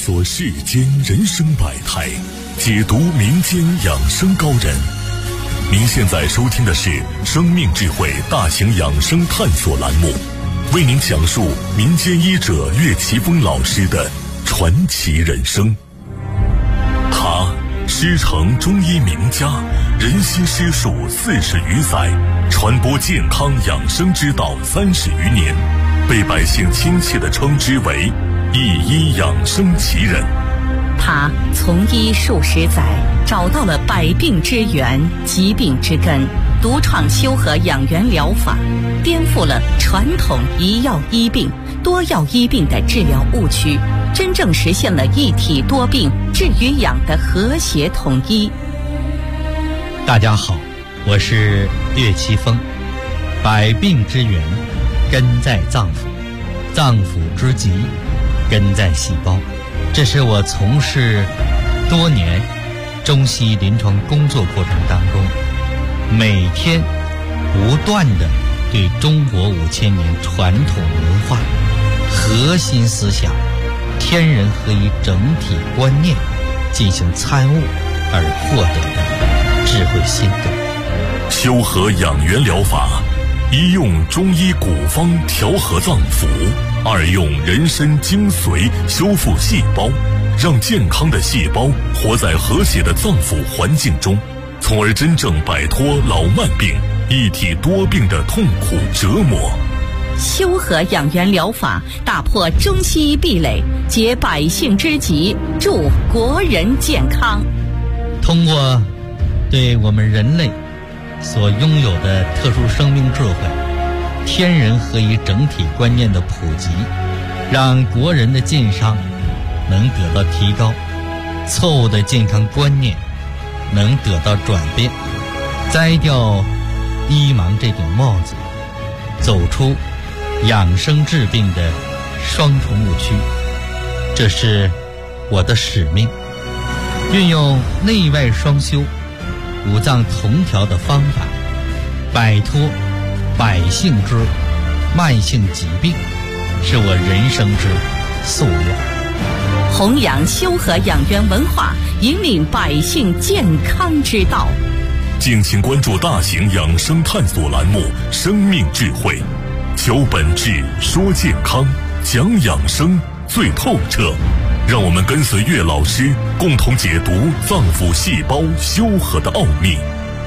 索世间人生百态，解读民间养生高人。您现在收听的是生命智慧大型养生探索栏目，为您讲述民间医者岳奇峰老师的传奇人生。他师承中医名家，人心师术40余载，传播健康养生之道30余年，被百姓亲切地称之为一医养生奇人。 他从医数十载，找到了百病之源、疾病之根，独创修和养元疗法，颠覆了传统一药医病、多药医病的治疗误区，真正实现了一体多病、治与养的和谐统一。 大家好，我是岳奇峰。百病之源根在脏腑，脏腑之疾根在细胞。这是我从事多年中西医临床工作过程当中，每天不断地对中国5000年传统文化核心思想天人合一整体观念进行参悟而获得的智慧心得。 修和养元疗法，一用中医古方调和脏腑，二用人参精髓修复细胞，让健康的细胞活在和谐的脏腑环境中，从而真正摆脱老慢病、一体多病的痛苦折磨。 修和养元疗法打破中西医壁垒，解百姓之急，助国人健康。 通过对我们人类所拥有的特殊生命智慧、天人合一整体观念的普及，让国人的健康能得到提高，错误的健康观念能得到转变，摘掉医盲这顶帽子，走出养生治病的双重误区。这是我的使命，运用内外双修、五脏同调的方法，摆脱百姓之慢性疾病，是我人生之夙愿。 弘扬修和养元文化，引领百姓健康之道。 敬请关注大型养生探索栏目《生命智慧》，求本质，说健康，讲养生最透彻。让我们跟随岳老师，共同解读脏腑细胞修和的奥秘。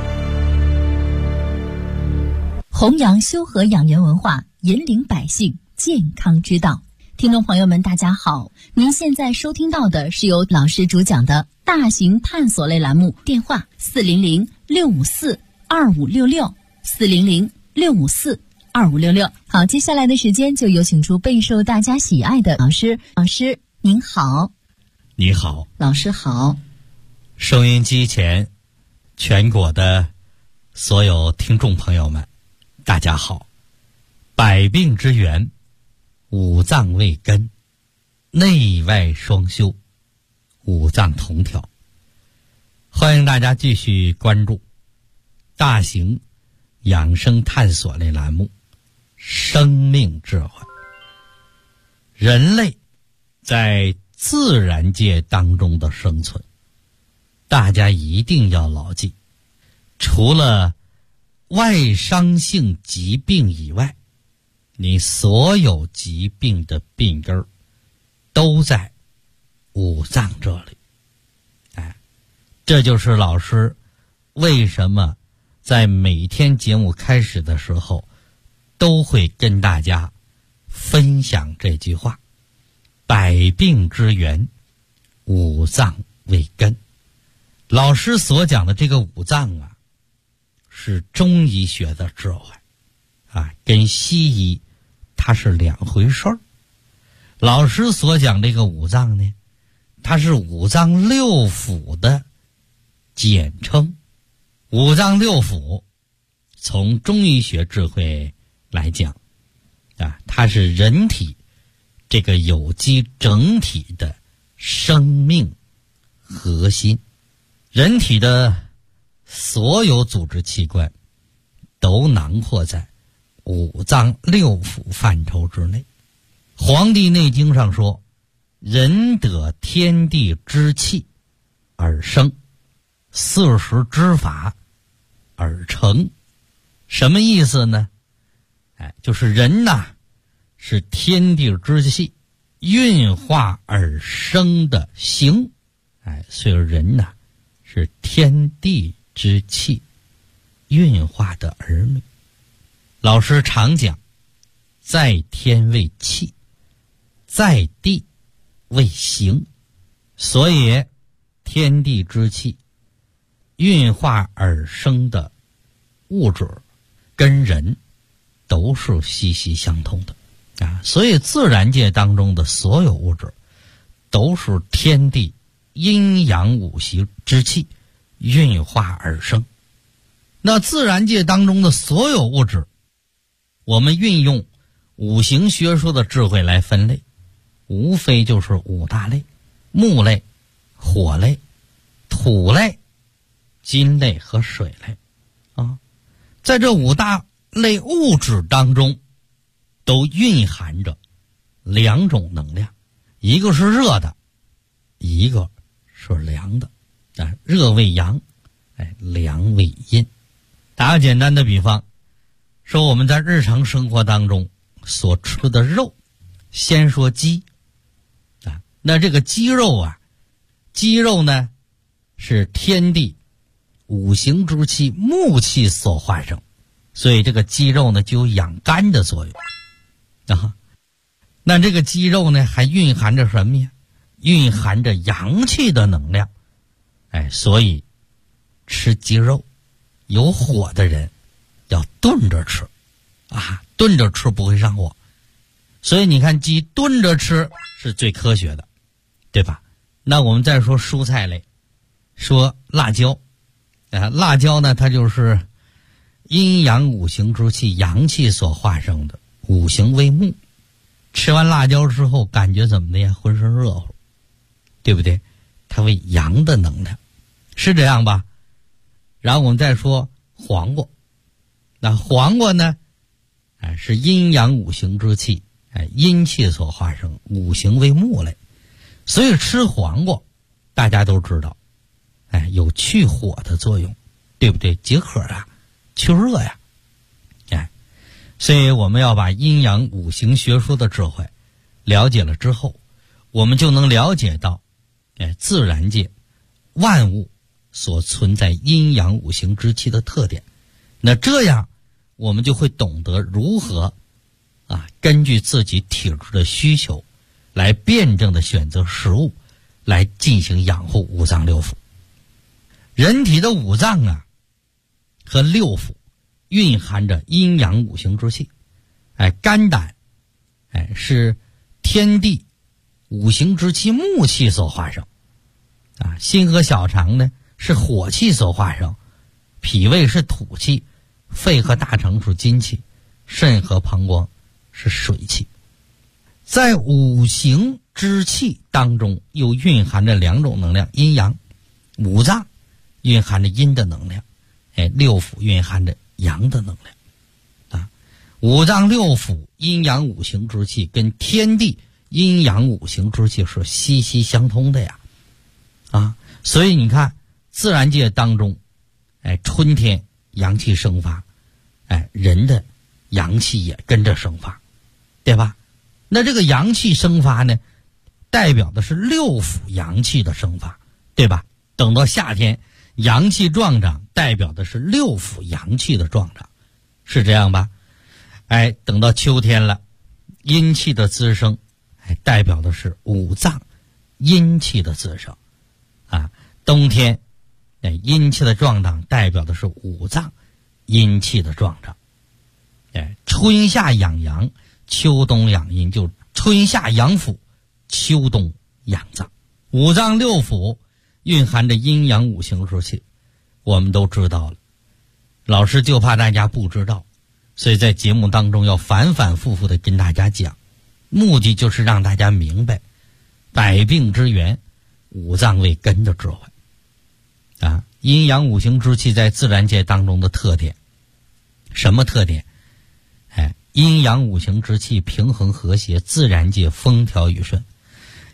弘扬修和养元文化，引领百姓健康之道。听众朋友们大家好，您现在收听到的是由老师主讲的大型探索类栏目，电话400-654-2566 400-654-2566。好，接下来的时间就有请出备受大家喜爱的老师。老师您好。 你好。 老师好。 收音机前全国的所有听众朋友们大家好。百病之源，五脏为根，内外双修，五脏同调。欢迎大家继续关注大型养生探索类栏目《生命智慧》。人类在自然界当中的生存，大家一定要牢记，除了外伤性疾病以外，你所有疾病的病根都在五脏这里。这就是老师为什么在每天节目开始的时候都会跟大家分享这句话：百病之源，五脏为根。老师所讲的这个五脏啊，是中医学的智慧啊，跟西医它是两回事儿。老师所讲这个五脏呢，它是五脏六腑的简称。五脏六腑从中医学智慧来讲啊，它是人体这个有机整体的生命核心。人体的所有组织器官都囊括在五脏六腑范畴之内。黄帝内经上说， 人得天地之气而生，40之法而成。什么意思呢？就是人呐，是天地之气运化而生的形。所以人呐，是天地之气运化的儿女。老师常讲，在天为气，在地为形。所以天地之气运化而生的物质跟人都是息息相通的所以自然界当中的所有物质都是天地阴阳五行之气运化而生。那自然界当中的所有物质，我们运用五行学说的智慧来分类，无非就是5大类：木类、火类、土类、金类和水类在这5大类物质当中，都蕴含着2种能量，一个是热的，一个是凉的热为阳，凉为阴。打个简单的比方，说我们在日常生活当中所吃的肉，先说鸡那这个鸡肉呢是天地五行之气木气所化生，所以这个鸡肉呢就有养肝的作用那这个鸡肉呢还蕴含着什么呀？蕴含着阳气的能量所以吃鸡肉有火的人要炖着吃炖着吃不会上火。所以你看鸡炖着吃是最科学的，对吧？那我们再说蔬菜类，说辣椒辣椒呢它就是阴阳五行之气阳气所化生的，五行为木。吃完辣椒之后感觉怎么的呀？浑身热乎，对不对？它为阳的能量，是这样吧？然后我们再说黄瓜，那黄瓜呢是阴阳五行之气阴气所化生，五行为木类。所以吃黄瓜大家都知道有去火的作用，对不对？解渴去热呀所以我们要把阴阳五行学说的智慧了解了之后，我们就能了解到自然界万物所存在阴阳五行之气的特点。那这样我们就会懂得如何根据自己体质的需求来辩证的选择食物，来进行养护五脏六腑。人体的五脏和六腑蕴含着阴阳五行之气肝胆是天地五行之气木气所化生心和小肠呢是火气所化生，脾胃是土气，肺和大肠是金气，肾和膀胱是水气。在五行之气当中又蕴含着2种能量，阴阳。五脏蕴含着阴的能量六腑蕴含着阳的能量五脏六腑阴阳五行之气跟天地阴阳五行之气是息息相通的呀所以你看自然界当中春天阳气生发人的阳气也跟着生发，对吧？那这个阳气生发呢代表的是六腑阳气的生发，对吧？等到夏天阳气壮长代表的是六腑阳气的壮长，是这样吧？等到秋天了，阴气的滋生代表的是五脏阴气的滋生冬天阴气的壮长代表的是五脏阴气的壮长春夏养阳，秋冬养阴，就春夏养腑，秋冬养脏。五脏六腑蕴含着阴阳五行之气，我们都知道了。老师就怕大家不知道，所以在节目当中要反反复复的跟大家讲，目的就是让大家明白百病之源，五脏为根的智慧阴阳五行之气在自然界当中的特点。什么特点？阴阳五行之气平衡和谐，自然界风调雨顺。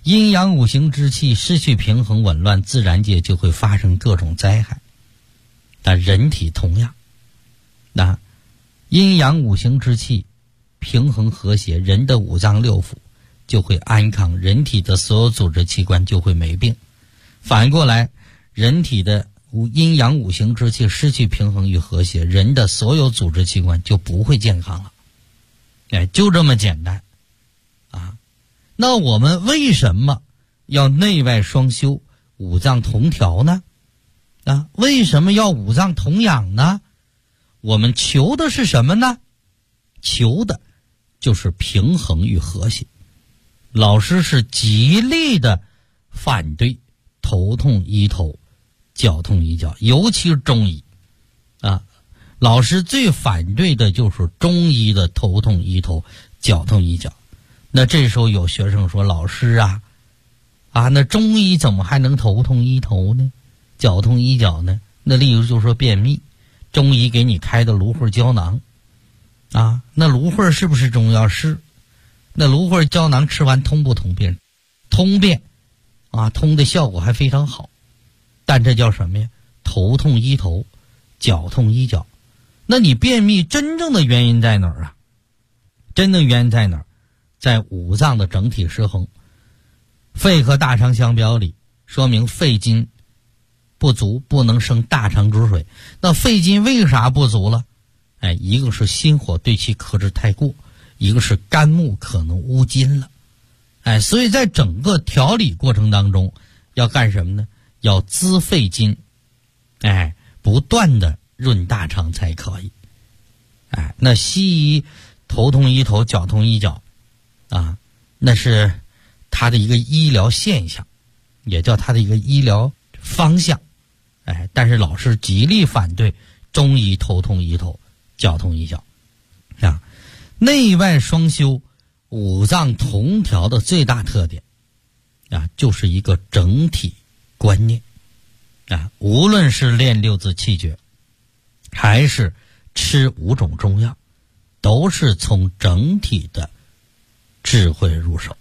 阴阳五行之气失去平衡紊乱，自然界就会发生各种灾害。但人体同样，那阴阳五行之气平衡和谐，人的五脏六腑就会安康，人体的所有组织器官就会没病。反过来，人体的阴阳五行之气失去平衡与和谐，人的所有组织器官就不会健康了。就这么简单啊！那我们为什么要内外双修、五脏同调呢？为什么要五脏同养呢？我们求的是什么呢？求的就是平衡与和谐。老师是极力的反对头痛医头，脚痛医脚，尤其是中医老师最反对的就是中医的头痛医头，脚痛医脚。那这时候有学生说，老师那中医怎么还能头痛医头呢，脚痛医脚呢？那例如就说便秘，中医给你开的芦荟胶囊那芦荟是不是中药？是。那芦荟胶囊吃完通不通便？通便通的效果还非常好。但这叫什么呀？头痛医头，脚痛医脚。那你便秘真正的原因在哪儿啊？真正原因在哪儿？在五脏的整体失衡。肺和大肠相表里，说明肺金不足，不能生大肠之水。那肺金为啥不足了？一个是心火对其克制太过，一个是肝木可能污金了。所以在整个调理过程当中要干什么呢？要滋肺金，不断的润大肠才可以。那西医头痛医头，脚痛医脚那是它的一个医疗现象，也叫它的一个医疗方向。但是老师极力反对中医头痛医头，脚痛医脚内外双修、五脏同调的最大特点就是一个整体观念无论是练六字气诀，还是吃5种中药，都是从整体的智慧入手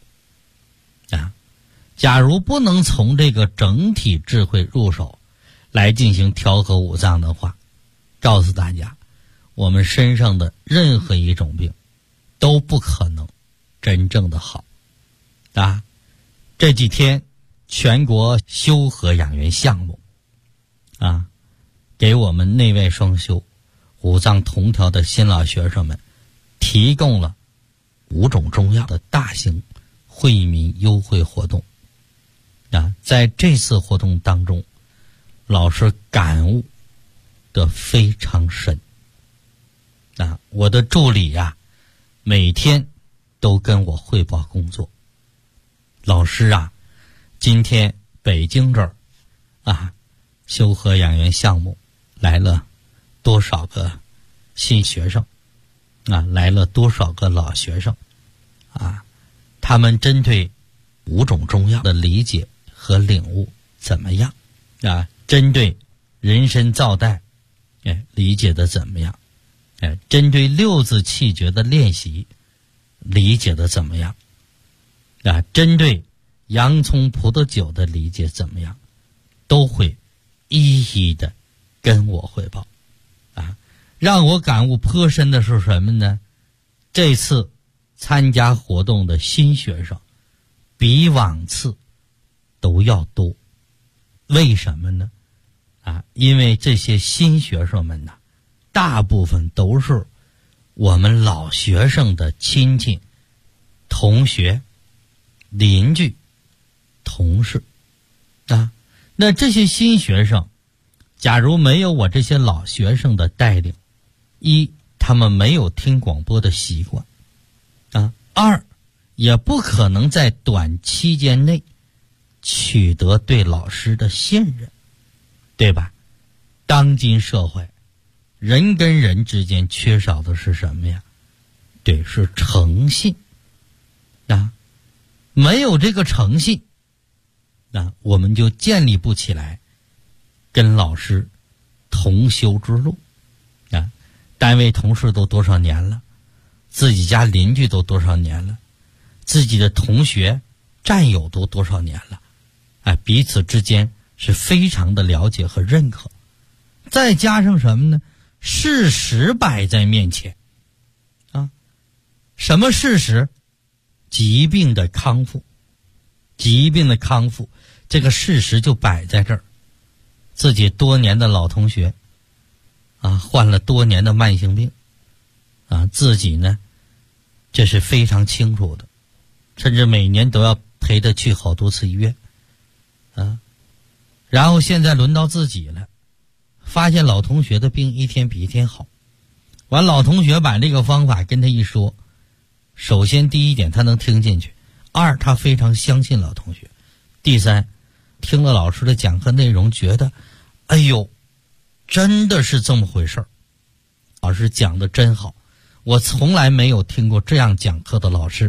假如不能从这个整体智慧入手来进行调和五脏的话，告诉大家，我们身上的任何一种病都不可能真正的好这几天全国修和养元项目给我们内外双修、五脏同调的新老学生们提供了5种中药的大型惠民优惠活动在这次活动当中，老师感悟得非常深我的助理每天都跟我汇报工作。老师今天北京这儿修和养元项目来了多少个新学生来了多少个老学生他们针对5种中药的理解和领悟怎么样针对人参皂苷理解的怎么样针对六字气诀的练习理解的怎么样针对洋葱葡萄酒的理解怎么样，都会一一的跟我汇报让我感悟颇深的是什么呢？这次参加活动的新学生比往次都要多。为什么呢？因为这些新学生们大部分都是我们老学生的亲戚、同学、邻居、同事那这些新学生假如没有我这些老学生的带领，一，他们没有听广播的习惯二，也不可能在短期间内取得对老师的信任，对吧？当今社会人跟人之间缺少的是什么呀？对，是诚信没有这个诚信我们就建立不起来跟老师同修之路单位同事都多少年了，自己家邻居都多少年了，自己的同学战友都多少年了，彼此之间是非常的了解和认可。再加上什么呢？事实摆在面前什么事实？疾病的康复，这个事实就摆在这儿。自己多年的老同学患了多年的慢性病自己呢这是非常清楚的，甚至每年都要陪他去好多次医院然后现在轮到自己了，发现老同学的病一天比一天好。完，老同学把这个方法跟他一说，首先第一点他能听进去，二他非常相信老同学，第三听了老师的讲课内容觉得哎呦真的是这么回事儿，老师讲的真好，我从来没有听过这样讲课的老师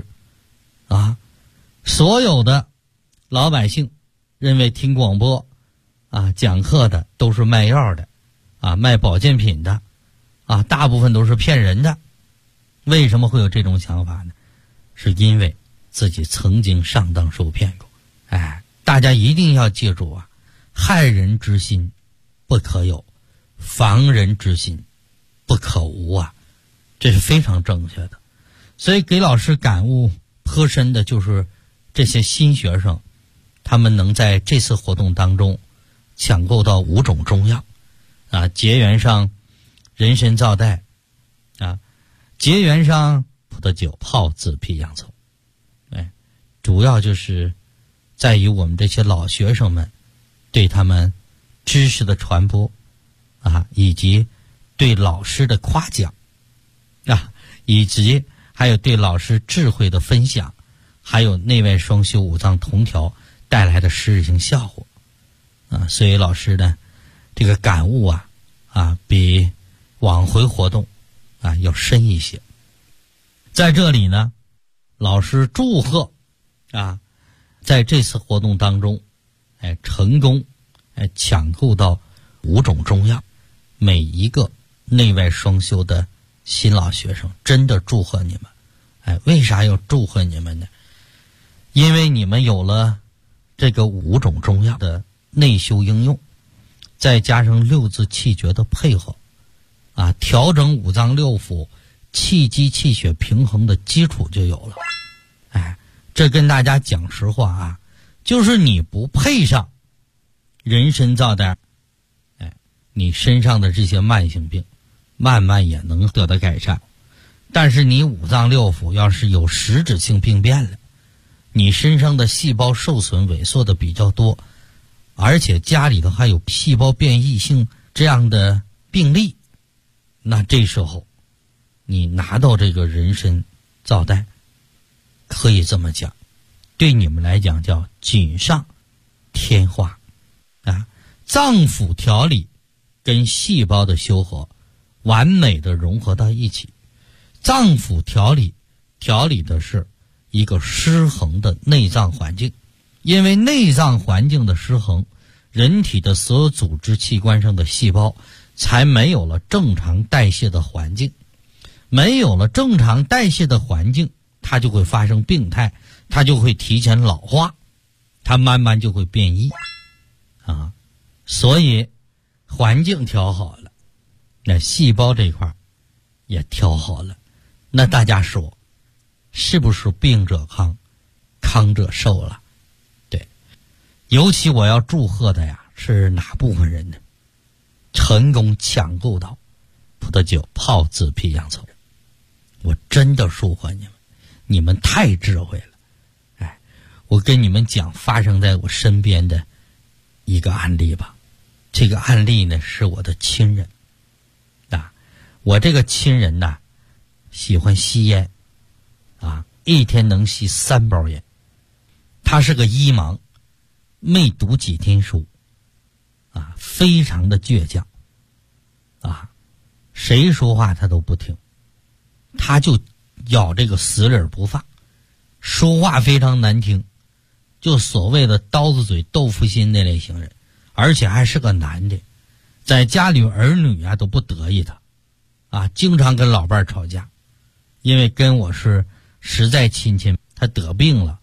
所有的老百姓认为听广播讲课的都是卖药的卖保健品的大部分都是骗人的。为什么会有这种想法呢？是因为自己曾经上当受骗过。大家一定要记住害人之心不可有，防人之心不可无这是非常正确的。所以给老师感悟颇深的就是这些新学生，他们能在这次活动当中抢购到5种中药结缘上人参皂苷结缘上葡萄酒泡自辟杨凑主要就是在于我们这些老学生们对他们知识的传播以及对老师的夸奖以及还有对老师智慧的分享，还有内外双修五脏同调带来的实质性效果所以老师呢这个感悟比往回活动要深一些。在这里呢，老师祝贺在这次活动当中成功抢购到5种中药，每一个内外双修的新老学生真的祝贺你们。为啥要祝贺你们呢？因为你们有了这个5种中药的内修应用，再加上6字气诀的配合调整五脏六腑气机气血平衡的基础就有了。这跟大家讲实话就是你不配上人参皂苷你身上的这些慢性病慢慢也能得到改善。但是你五脏六腑要是有实质性病变了，你身上的细胞受损萎缩的比较多，而且家里头还有细胞变异性这样的病例，那这时候你拿到这个人参皂苷，可以这么讲，对你们来讲叫锦上添花脏腑调理跟细胞的修合完美的融合到一起。脏腑调理的是一个失衡的内脏环境，因为内脏环境的失衡，人体的所有组织器官上的细胞才没有了正常代谢的环境，没有了正常代谢的环境，它就会发生病态，它就会提前老化，它慢慢就会变异所以环境调好了，那细胞这块也调好了，那大家说是不是病者康，康者寿了？对，尤其我要祝贺的是哪部分人呢？成功抢购到葡萄酒泡自辟杨凑，我真的祝贺你们，你们太智慧了。我跟你们讲发生在我身边的一个案例吧。这个案例呢是我的亲人我这个亲人喜欢吸烟一天能吸3包烟。他是个医盲，没读几天书非常的倔强谁说话他都不听，他就咬这个死理不放，说话非常难听，就所谓的刀子嘴豆腐心那类型人，而且还是个男的，在家里儿女都不得意他经常跟老伴吵架。因为跟我是实在亲戚，他得病了，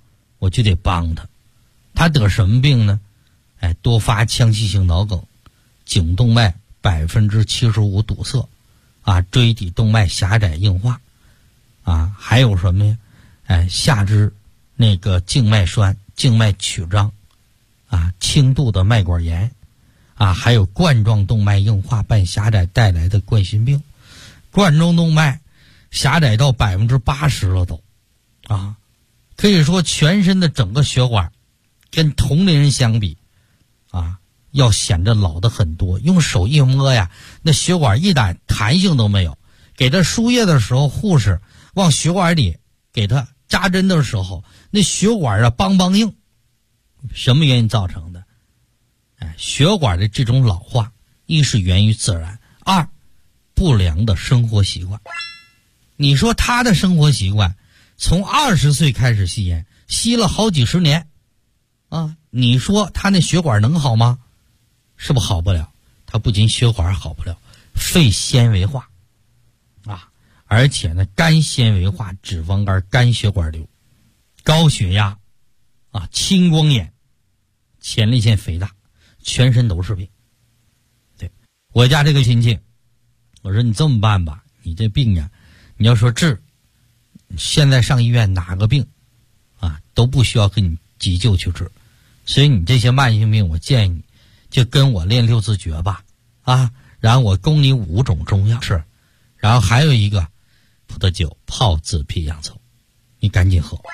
我就得帮他。他得什么病呢？多发腔隙性脑梗，颈动脉75%堵塞，椎底动脉狭窄硬化，还有什么呀？下肢那个静脉栓、静脉曲张，轻度的脉管炎，还有冠状动脉硬化伴狭窄带来的冠心病，冠状动脉狭窄到80%了都，可以说全身的整个血管跟同龄人相比，要显得老的很多。用手一摸呀，那血管一点弹性都没有。给他输液的时候，护士往血管里给他扎针的时候，那血管梆梆硬。什么原因造成的？血管的这种老化，一是源于自然，二不良的生活习惯。你说他的生活习惯，从20岁开始吸烟，吸了好几十年，你说他那血管能好吗？是不是好不了？他不仅血管好不了，肺纤维化，而且呢，肝纤维化、脂肪肝、肝血管瘤、高血压，青光眼、前列腺肥大，全身都是病。对，我家这个亲戚，我说你这么办吧，你这病呀，你要说治，现在上医院哪个病都不需要跟你急救去治，所以你这些慢性病，我建议你就跟我练6字诀吧，然后我供你5种中药吃，然后还有一个葡萄酒泡自皮洋葱，你赶紧喝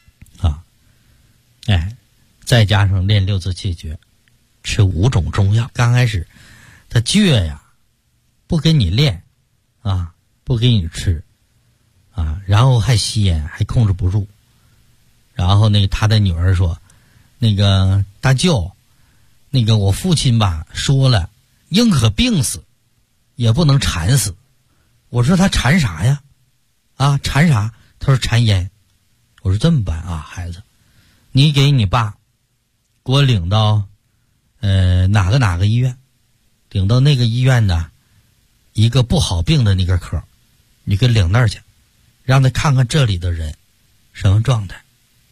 再加上练6字气诀，吃5种中药。刚开始他倔呀，不跟你练不给你吃然后还吸烟，还控制不住。然后他的女儿说，那个大舅，那个我父亲吧说了，宁可病死也不能馋死。我说他馋啥呀？馋啥？他说馋烟。我说这么办孩子，你给你爸给我领到哪个医院，领到那个医院的一个不好病的那个科，你给领那儿去，让他看看这里的人什么状态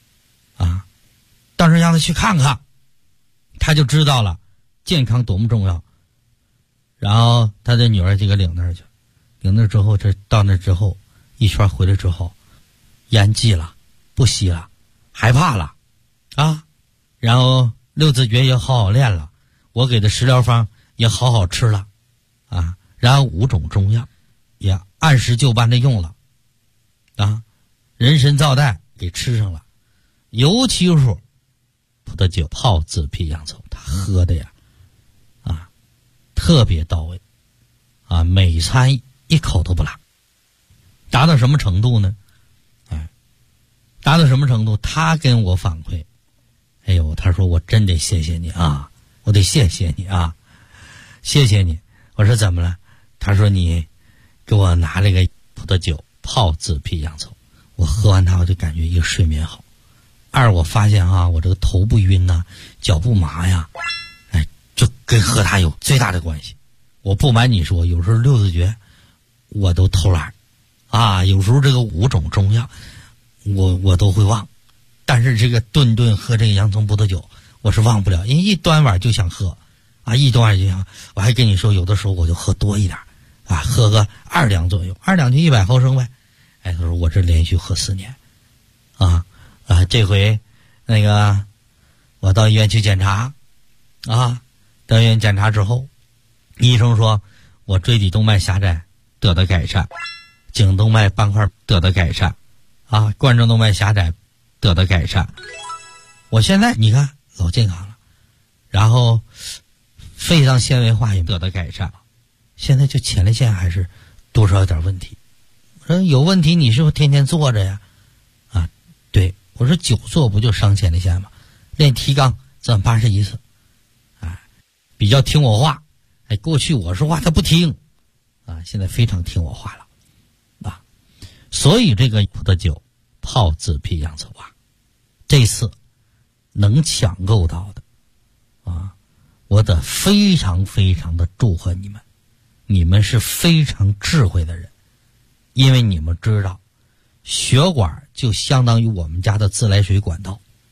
当时让他去看看，他就知道了健康多么重要。然后他的女儿就给领那儿去，领那之后，到那之后一圈回来之后，烟戒了，不吸了，害怕了然后6字诀也好好练了，我给的食疗方也好好吃了然后5种中药也按时就班的用了人参皂苷给吃上了，尤其是葡萄酒泡自皮洋葱，他喝的呀特别到位每餐一口都不落。达到什么程度呢？达到什么程度？他跟我反馈，他说我真得谢谢你我得谢谢你谢谢你。我说怎么了？他说你给我拿了个葡萄酒泡自皮洋葱，我喝完它我就感觉一个睡眠好，二我发现我这个头不晕脚不麻呀，就跟喝它有最大的关系。我不瞒你说，有时候6字诀我都偷懒有时候这个5种中药我都会忘，但是这个顿喝这个洋葱葡萄酒我是忘不了，因为一端碗就想喝一端碗就想。我还跟你说，有的时候我就喝多一点喝个2两左右，2两就100毫升呗。他说我这连续喝4年这回那个我到医院去检查到医院检查之后，医生说我椎底动脉狭窄得到改善，颈动脉斑块得到改善冠状动脉狭窄得到改善，我现在你看老健康了，然后肺上纤维化也得到改善了，现在就前列腺还是多少有点问题。我说有问题你是不是天天坐着呀？对，我说久坐不就伤前列腺吗？练提肛怎么81次比较听我话过去我说话他不听现在非常听我话了所以这个葡萄酒泡自皮洋葱这次能抢购到的我得非常非常的祝贺你们，你们是非常智慧的人，因为你们知道血管就相当于我们家的自来水管道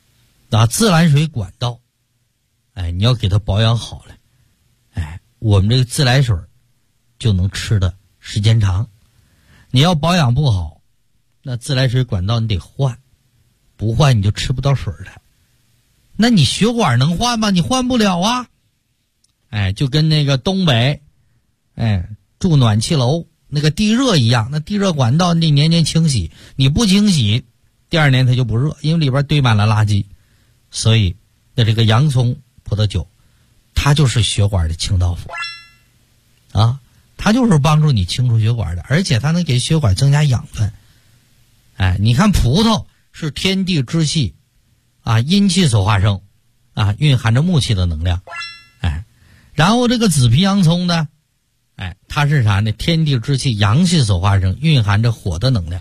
自来水管道，你要给它保养好了，我们这个自来水就能吃的时间长。你要保养不好，那自来水管道你得换，不换你就吃不到水了。那你血管能换吗？你换不了啊。就跟那个东北住暖气楼那个地热一样，那地热管道你得年年清洗，你不清洗第二年它就不热，因为里边堆满了垃圾。所以那这个洋葱葡萄酒它就是血管的清道夫它就是帮助你清除血管的，而且它能给血管增加养分。你看葡萄是天地之气阴气所化生蕴含着木气的能量。然后这个紫皮洋葱呢它是啥呢？天地之气阳气所化生，蕴含着火的能量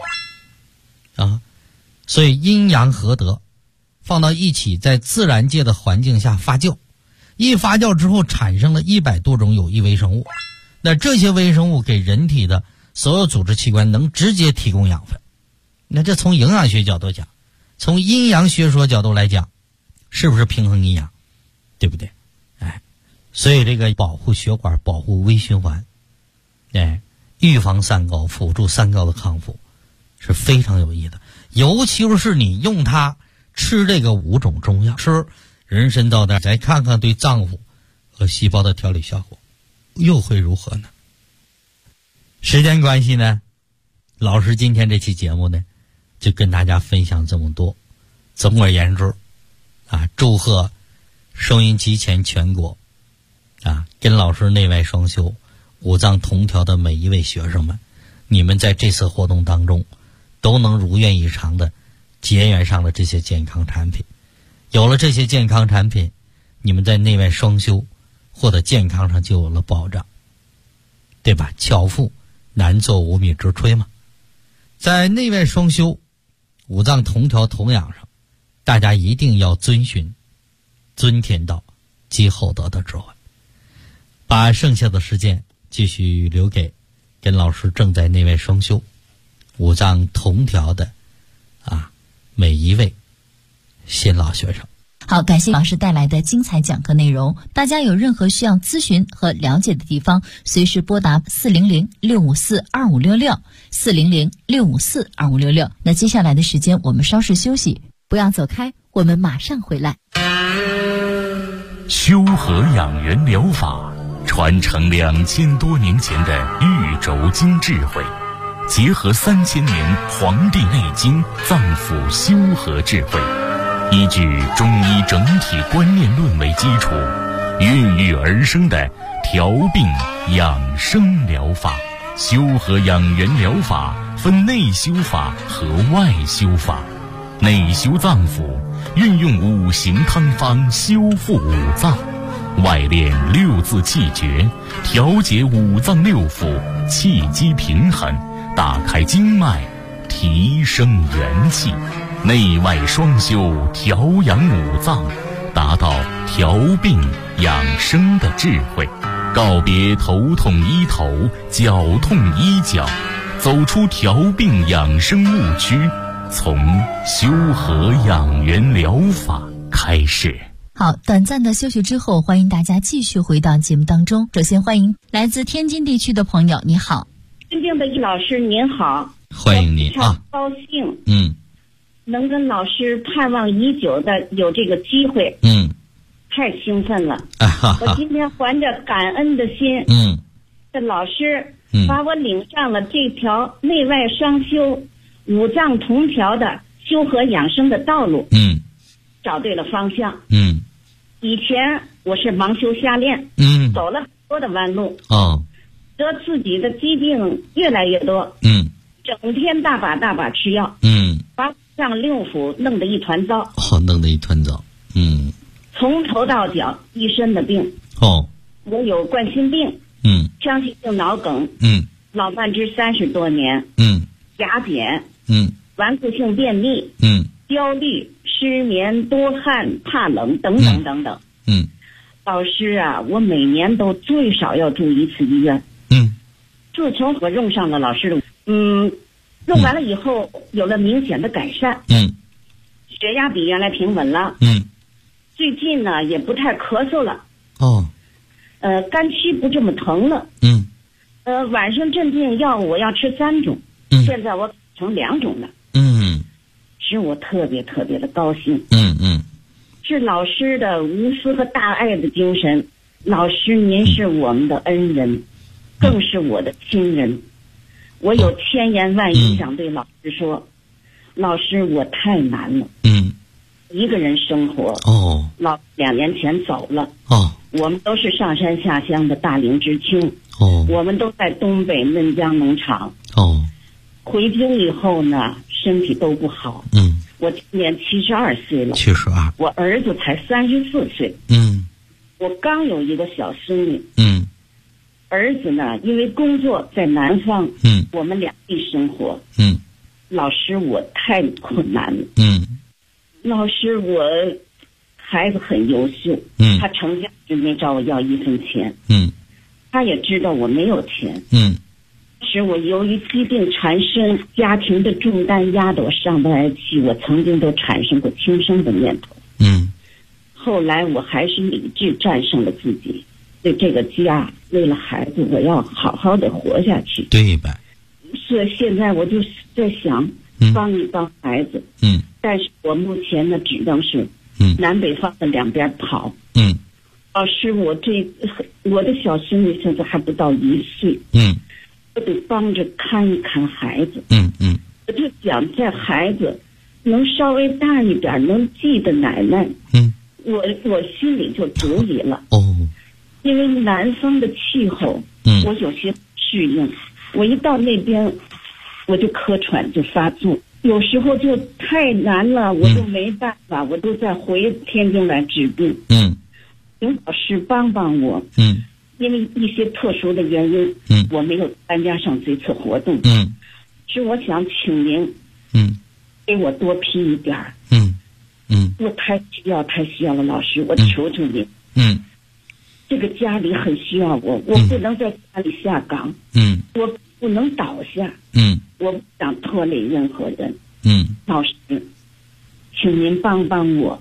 所以阴阳合德放到一起，在自然界的环境下发酵，一发酵之后产生了100多种有益微生物。那这些微生物给人体的所有组织器官能直接提供养分。那这从营养学角度讲，从阴阳学说角度来讲，是不是平衡阴阳？对不对？所以这个保护血管，保护微循环，预防三高，辅助三高的康复是非常有益的。尤其是你用它吃这个5种中药，吃人参皂苷，再看看对脏腑和细胞的调理效果又会如何呢？时间关系呢，老师今天这期节目呢就跟大家分享这么多。总而言之祝贺收音机前全国跟老师内外双修五脏同调的每一位学生们，你们在这次活动当中都能如愿以偿的结缘上了这些健康产品。有了这些健康产品，你们在内外双修或者健康上就有了保障，对吧？巧妇难做无米之炊嘛。在内外双修五脏同调同养上，大家一定要遵循尊天道积厚德的智慧。把剩下的时间继续留给跟老师正在内外双修五脏同调的每一位新老学生。 好，感谢老师带来的精彩讲课内容。大家有任何需要咨询和了解的地方，随时拨打400-654-2566 400-654-2566。那接下来的时间我们稍事休息，不要走开，我们马上回来。 修和养元疗法传承2000多年前的玉轴经智慧，结合3000年《黄帝内经》脏腑修和智慧，依据中医整体观念论为基础，孕育而生的调病养生疗法。修和养元疗法分内修法和外修法。内修脏腑，运用5行汤方修复五脏；外练6字气诀，调节五脏六腑，气机平衡，打开经脉，提升元气。内外双修，调养五脏，达到调病养生的智慧。告别头痛医头，脚痛医脚，走出调病养生误区，从修和养元疗法开始。 好，短暂的休息之后，欢迎大家继续回到节目当中。首先欢迎来自天津地区的朋友，你好。 尊敬的易老师您好， 欢迎你非常高兴能跟老师盼望已久的有这个机会太兴奋了我今天怀着感恩的心这老师把我领上了这条内外双修五脏同调的修和养生的道路找对了方向以前我是盲修瞎练走了很多的弯路得自己的疾病越来越多整天大把吃药把上6腑弄得一团糟弄得一团糟从头到脚一身的病我有冠心病腔隙性脑梗老慢支30多年甲减顽固性便秘焦虑失眠多汗怕冷等等等等老师啊，我每年都最少要住1次医院自从我用上了老师的用完了以后有了明显的改善血压比原来平稳了。最近呢也不太咳嗽了。肝区不这么疼了。晚上镇定药我要吃3种，现在我成2种了。使我特别特别的高兴。是老师的无私和大爱的精神。老师您是我们的恩人，更是我的亲人。我有千言万语想对老师说。老师我太难了。一个人生活。老2年前走了。我们都是上山下乡的大龄知青。我们都在东北嫩江农场。回京以后呢，身体都不好。我今年72岁了。 72。 我儿子才34岁。我刚有一个小孙女。儿子呢，因为工作在南方。我们2地生活。老师我太困难了。老师我孩子很优秀。他成家之没找我要1分钱。他也知道我没有钱。使我由于疾病缠身，家庭的重担压得我上不来气，我曾经都产生过轻生的念头。后来我还是理智战胜了自己，对这个家，为了孩子，我要好好的活下去。 对吧？ 所以现在我就在想，帮一帮孩子。但是我目前呢，只能是南北方的2边跑。老师，我的小孙女现在还不到1岁。我得帮着看一看孩子。我就想在孩子能稍微大一点，能记得奶奶。我心里就足矣了。因为南方的气候，我有些适应。我一到那边，我就咳喘就发作，有时候就太难了，我都没办法，我都在回天津来治病。请老师帮帮我。因为一些特殊的原因，我没有参加上这次活动。是我想请您，给我多批一点儿。我太需要了，老师，我求求您。这个家里很需要我，我不能在家里下岗。我不能倒下。我不想拖累任何人。老师，请您帮帮我。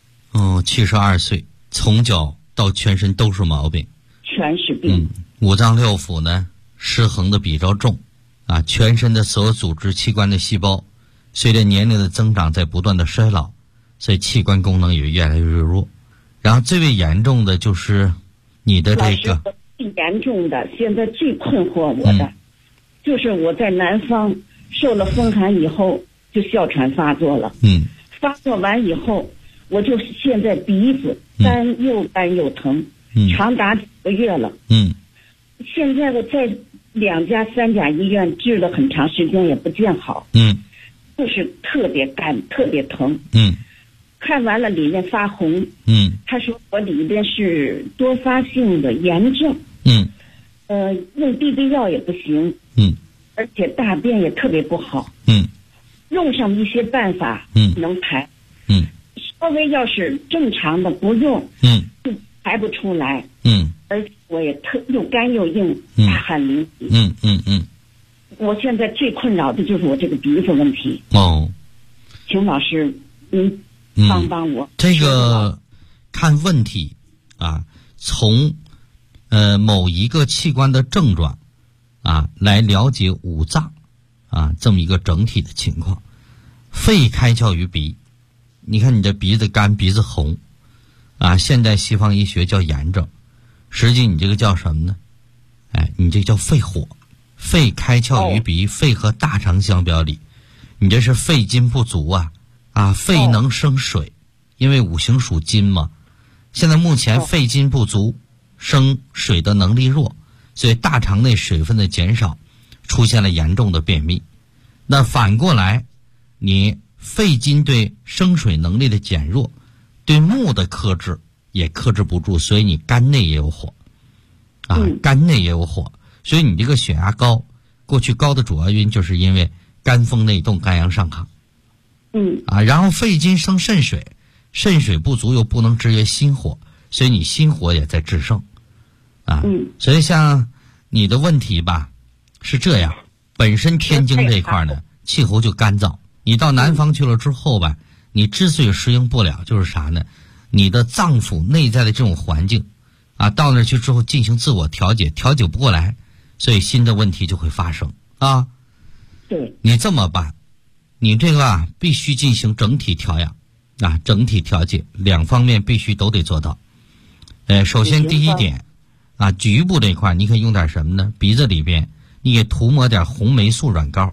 72岁，从脚到全身都是毛病。 全是病。 五脏六腑呢失衡的比较重。全身的所有组织器官的细胞随着年龄的增长在不断的衰老，所以器官功能也越来越弱。然后最为严重的就是你的这个最严重的，现在最困惑我的，就是我在南方受了风寒以后就哮喘发作了。发作完以后，我就现在鼻子又干又疼，长达几个月了。现在我在2家3家医院治了很长时间也不见好。就是特别干，特别疼。看完了里面发红。他说我里边是多发性的炎症。用避孕药也不行。而且大便也特别不好。用上一些办法能排。稍微要是正常的不用，就排不出来。而且我也又干又硬，大汗淋漓。我现在最困扰的就是我这个鼻子问题。请老师您帮帮我。 这个看问题从某一个器官的症状来了解五脏这么一个整体的情况。肺开窍于鼻，你看你的鼻子干鼻子红现代西方医学叫炎症，实际你这个叫什么呢？你这个叫肺火。肺开窍于鼻，肺和大肠相表里，你这是肺金不足肺能生水，因为五行属金嘛。现在目前肺金不足，生水的能力弱，所以大肠内水分的减少，出现了严重的便秘。那反过来，你肺金对生水能力的减弱，对木的克制也克制不住，所以你肝内也有火肝内也有火。所以你这个血压高，过去高的主要原因就是因为肝风内动，肝阳上亢。然后肺金生肾水，肾水不足又不能制约心火，所以你心火也在制胜。所以像你的问题吧，是这样，本身天津这一块呢，气候就干燥，你到南方去了之后吧， 你之所以适应不了，就是啥呢？你的脏腑内在的这种环境啊，到那去之后进行自我调节，调节不过来，所以新的问题就会发生啊。 对， 你这么办，你这个必须进行整体调养啊，整体调节，两方面必须都得做到。首先第一点啊，局部这块你可以用点什么呢？鼻子里边你给涂抹点红霉素软膏。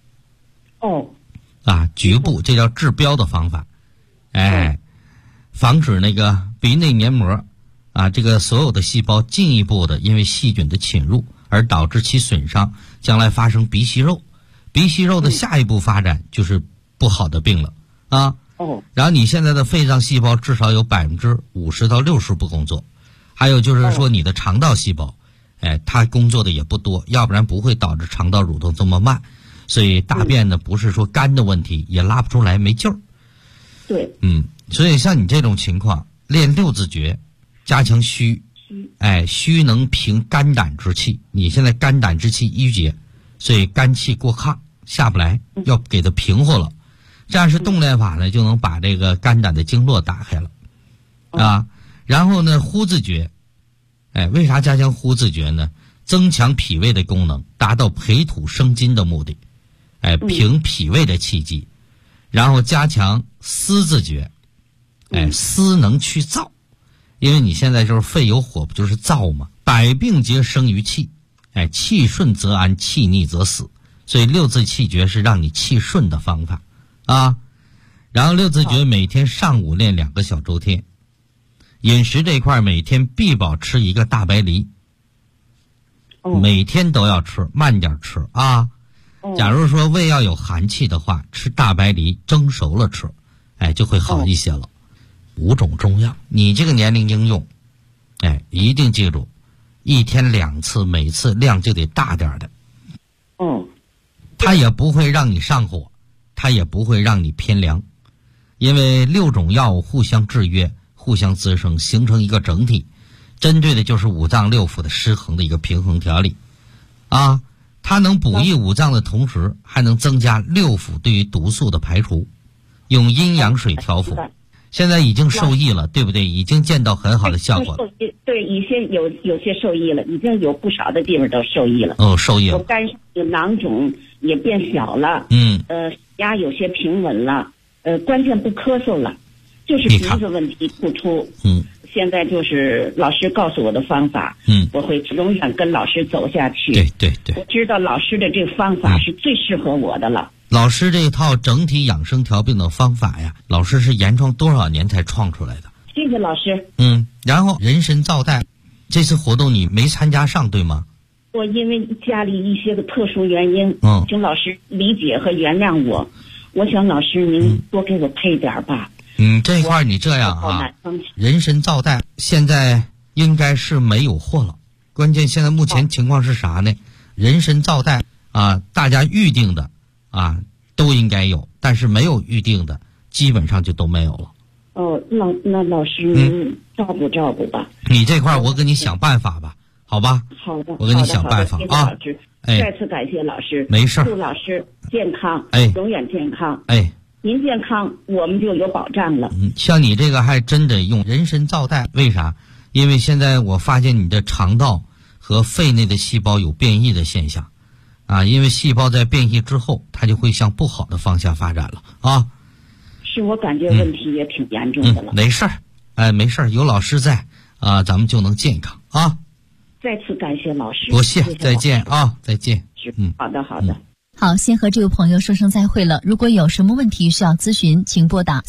啊，局部这叫治标的方法，防止那个鼻内黏膜啊，这个所有的细胞进一步的因为细菌的侵入而导致其损伤，将来发生鼻息肉。鼻息肉的下一步发展就是不好的病了啊。然后你现在的肺脏细胞至少有50%到60%不工作，还有就是说你的肠道细胞，它工作的也不多，要不然不会导致肠道蠕动这么慢。所以大便呢，不是说干的问题，也拉不出来，没劲儿。 对， 所以像你这种情况，练六字诀，加强虚，虚能平肝胆之气。你现在肝胆之气郁结，所以肝气过亢下不来，要给它平和了。这样是动练法呢，就能把这个肝胆的经络打开了啊。然后呢，呼字诀，为啥加强呼字诀呢？增强脾胃的功能，达到培土生金的目的。平脾胃的气机，然后加强思字诀，思能去燥，因为你现在就是肺有火，不就是燥吗？百病皆生于气，气顺则安，气逆则死，所以六字气诀是让你气顺的方法啊。然后六字诀每天上午练2个小周天，饮食这块每天必保吃1个大白梨，每天都要吃，慢点吃啊。假如说胃要有寒气的话，吃大白梨蒸熟了吃，就会好一些了。5种中药，你这个年龄应用，一定记住，1天2次，每次量就得大点的。它也不会让你上火，它也不会让你偏凉，因为6种药物互相制约，互相滋生，形成一个整体，针对的就是五脏六腑的失衡的一个平衡调理啊。它能补益五脏的同时，还能增加六腑对于毒素的排除，用阴阳水调腑。现在已经受益了，对不对？已经见到很好的效果了。 对，有些受益了，已经有不少的地方都受益了。 受益了。 我肝上有囊肿也变小了，压有些平稳了，关键不咳嗽了，就是鼻子问题突出。现在就是老师告诉我的方法，我会永远跟老师走下去。 对， 我知道老师的这个方法是最适合我的了。 老师这一套整体养生调病的方法呀，老师是原创多少年才创出来的。 谢谢老师。 然后人参皂带，这次活动你没参加上对吗？ 我因为家里一些个特殊原因，请老师理解和原谅我。我想老师您多给我配点吧。 这一块你这样啊，人参皂带现在应该是没有货了。关键现在目前情况是啥呢？人参皂带啊，大家预定的啊都应该有，但是没有预定的基本上就都没有了。 那老师您照顾照顾吧。 你这块我给你想办法吧，好吧？ 好的， 我给你想办法啊。 再次感谢老师， 没事。 祝老师健康，永远健康。您健康，我们就有保障了。 像你这个还真得用人参皂带，为啥？因为现在我发现你的肠道和肺内的细胞有变异的现象，啊，因为细胞在变异之后，它就会向不好的方向发展了啊。 是我感觉问题也挺严重的了。 没事儿，没事儿，有老师在啊，咱们就能健康啊。 再次感谢老师， 不谢，再见啊，再见。 好的，好的。 好，先和这位朋友说声再会了。如果有什么问题需要咨询，请拨打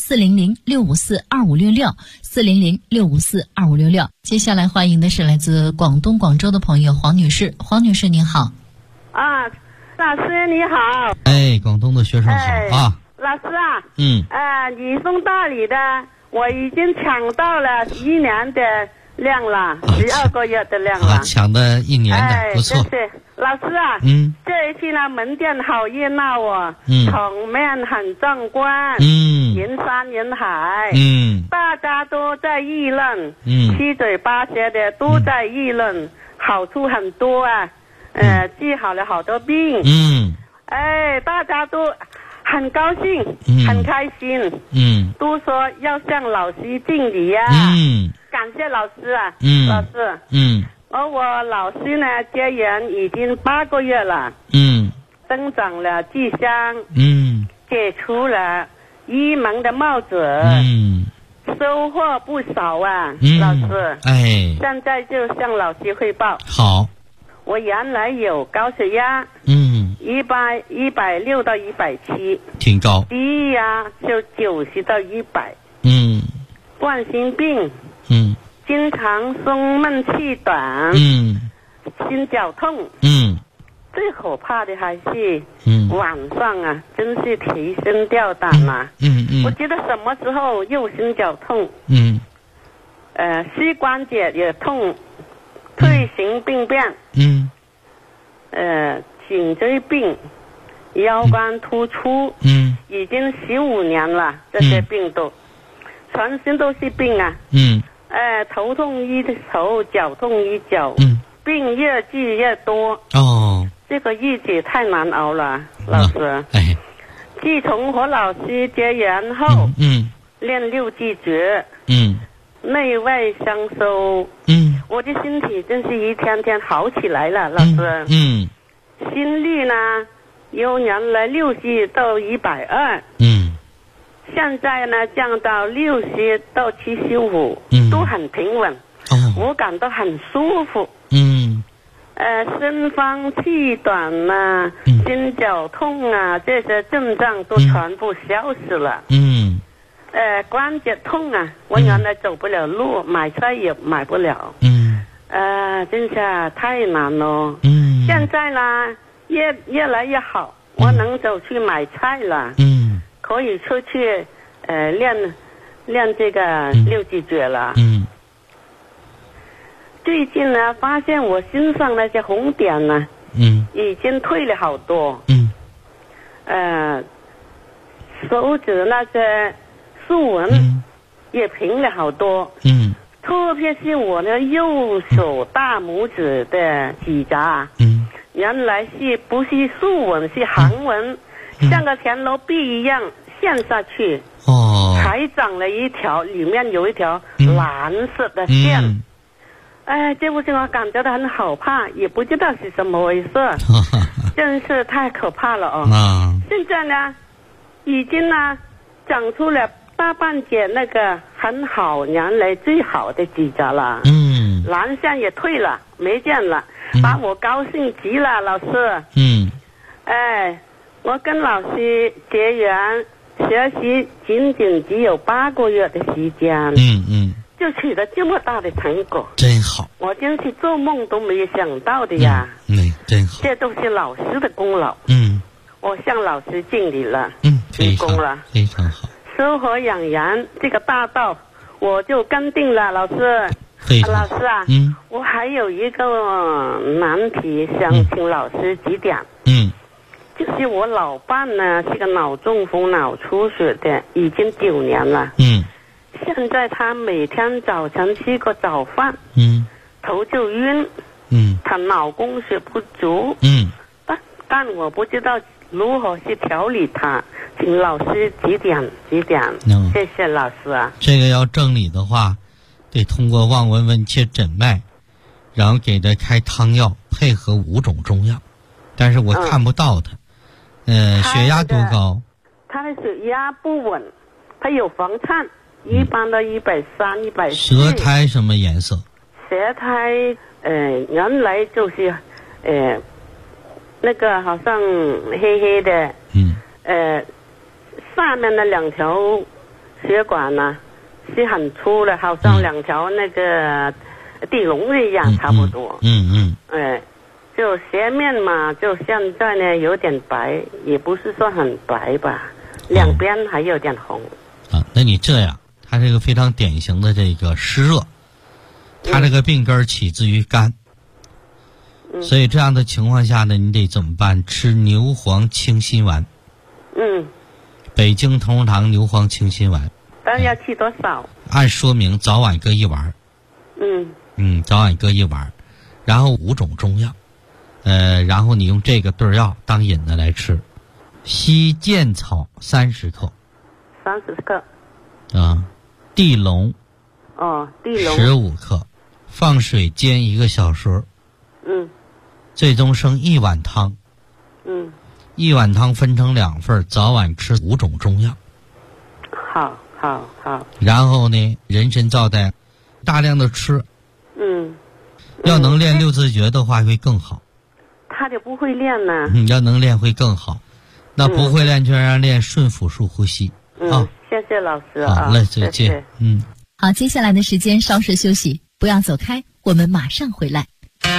400-654-2566，400-654-2566。接下来欢迎的是来自广东广州的朋友黄女士。黄女士您好。 啊，老师你好。 广东的学生好啊。 老师啊，你送大礼的，我已经抢到了1年的量了，12个月的量了。 抢的1年的，不错。 对，老师啊，这一期呢门店好热闹哦，场面很壮观，人山人海，大家都在议论，七嘴八舌的都在议论，好处很多啊，治好了好多病，大家都很高兴，很开心。都说要向老师敬礼呀。感谢老师啊。老师。而我老师呢，结缘已经8个月了。增长了吉祥。解除了一门的帽子。收获不少啊，老师。现在就向老师汇报。 好。 我原来有高血压。160到170， 挺高。 低压就90到100。冠心病。经常胸闷气短。心绞痛。最可怕的还是晚上啊，真是提心吊胆啊。我觉得什么时候又心绞痛。膝关节也痛，退行病变。颈椎病，腰关突出。已经15年了，这些病都，全身都是病啊。头痛医头，脚痛医脚。病越积越多。这个日子太难熬了，老师。自从和老师结缘后，练6字诀，内外相收。我的身体真是一天天好起来了，老师。心率呢，由原来60到120。现在呢，降到60到75。都很平稳。我感到很舒服。心慌气短啊，心绞痛啊，这些症状都全部消失了。关节痛啊，我原来走不了路，买菜也买不了。真是太难了。现在呢，越来越好，我能走去买菜了。可以出去练这个6字诀了。最近呢，发现我身上那些红点呢，已经退了好多。手指那些竖纹也平了好多。特别是我的右手大拇指的指甲，原来不是竖纹，是横纹，像个田螺臂一样陷下去。还长了一条，里面有一条蓝色的线。这不是我感觉到很好怕，也不知道是什么回事。真是太可怕了现在呢，已经呢长出了大半截那个很好，原来最好的指甲了。蓝线也退了，没见了，把我高兴极了，老师。我跟老师结缘学习仅只有8个月的时间。就取得这么大的成果， 真好！ 我真是做梦都没有想到的呀。 真好！ 这都是老师的功劳。我向老师敬礼了。鞠躬了， 非常好。 修和养颜这个大道，我就跟定了，老师。老师啊，我还有一个难题想请老师指点。就是我老伴呢是个脑中风、脑出血的，已经9年了。现在他每天早晨吃个早饭，头就晕，他脑供血不足，但我不知道如何去调理他，请老师指点。谢谢老师啊。 这个要正理的话，得通过望闻问切诊脉，然后给他开汤药，配合5种中药，但是我看不到他。血压多高？ 他的血压不稳，他有房颤。一般的130、140。 舌苔什么颜色？ 舌苔，原来就是，那个好像黑黑的。下面的2条血管呢，是很粗的，好像2条那个地龙一样，差不多。就舌面嘛，就现在呢有点白，也不是说很白吧，两边还有点红。 那你这样。他这个非常典型的这个湿热，他这个病根起自于肝，所以这样的情况下呢，你得怎么办？吃牛黄清心丸。北京同仁堂牛黄清心丸。 但要吃多少？ 按说明早晚各1丸。早晚各1丸，然后5种中药，然后你用这个对药当引子来吃。 西剑草30克。 30克。 啊，地龙。 地龙。 15克，放水煎1个小时。最终剩1碗汤。1碗汤分成2份，早晚吃5种中药。 好。 然后呢，人参皂苷大量的吃。要能练6字诀的话会更好。 他就不会练呢。 要能练会更好。那不会练就让练顺腹式呼吸。 谢谢老师好嘞，再见。 好，接下来的时间稍事休息，不要走开，我们马上回来。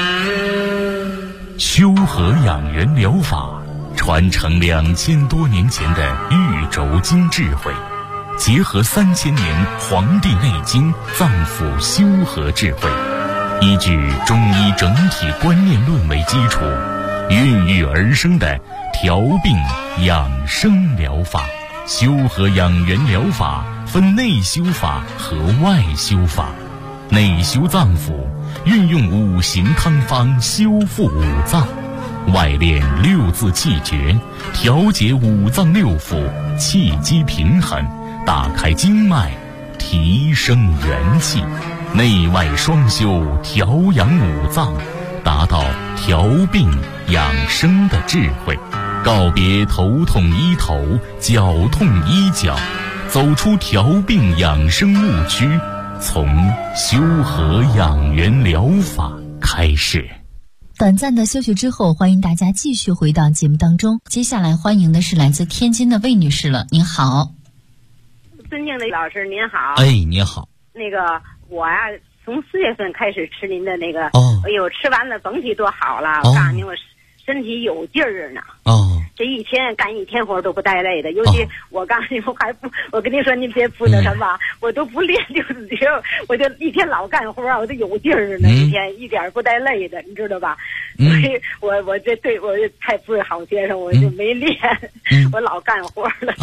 修和养元疗法传承2000多年前的玉轴经智慧，结合3000年《黄帝内经》脏腑修和智慧，依据中医整体观念论为基础，孕育而生的调病养生疗法。修和养元疗法分内修法和外修法。内修脏腑，运用5行汤方修复5脏；外练6字气诀，调节5脏6腑，气机平衡，打开经脉，提升元气。内外双修，调养5脏，达到调病养生的智慧。告别头痛医头，脚痛医脚，走出调病养生误区，从修和养元疗法开始。 短暂的休息之后，欢迎大家继续回到节目当中。接下来欢迎的是来自天津的魏女士了，您好。 尊敬的老师您好。 你好。 那个我呀，从4月份开始吃您的那个，哎呦，吃完了甭提多好了，我告诉你，我身体有劲儿呢。这一天干1天活都不带累的，尤其我告诉你，我跟你说，你别扑腾什么，我都不练6字诀，我就一天老干活，我都有劲儿呢，一天一点不带累的，你知道吧？所以我这对我太不是好学生，我就没练，我老干活了，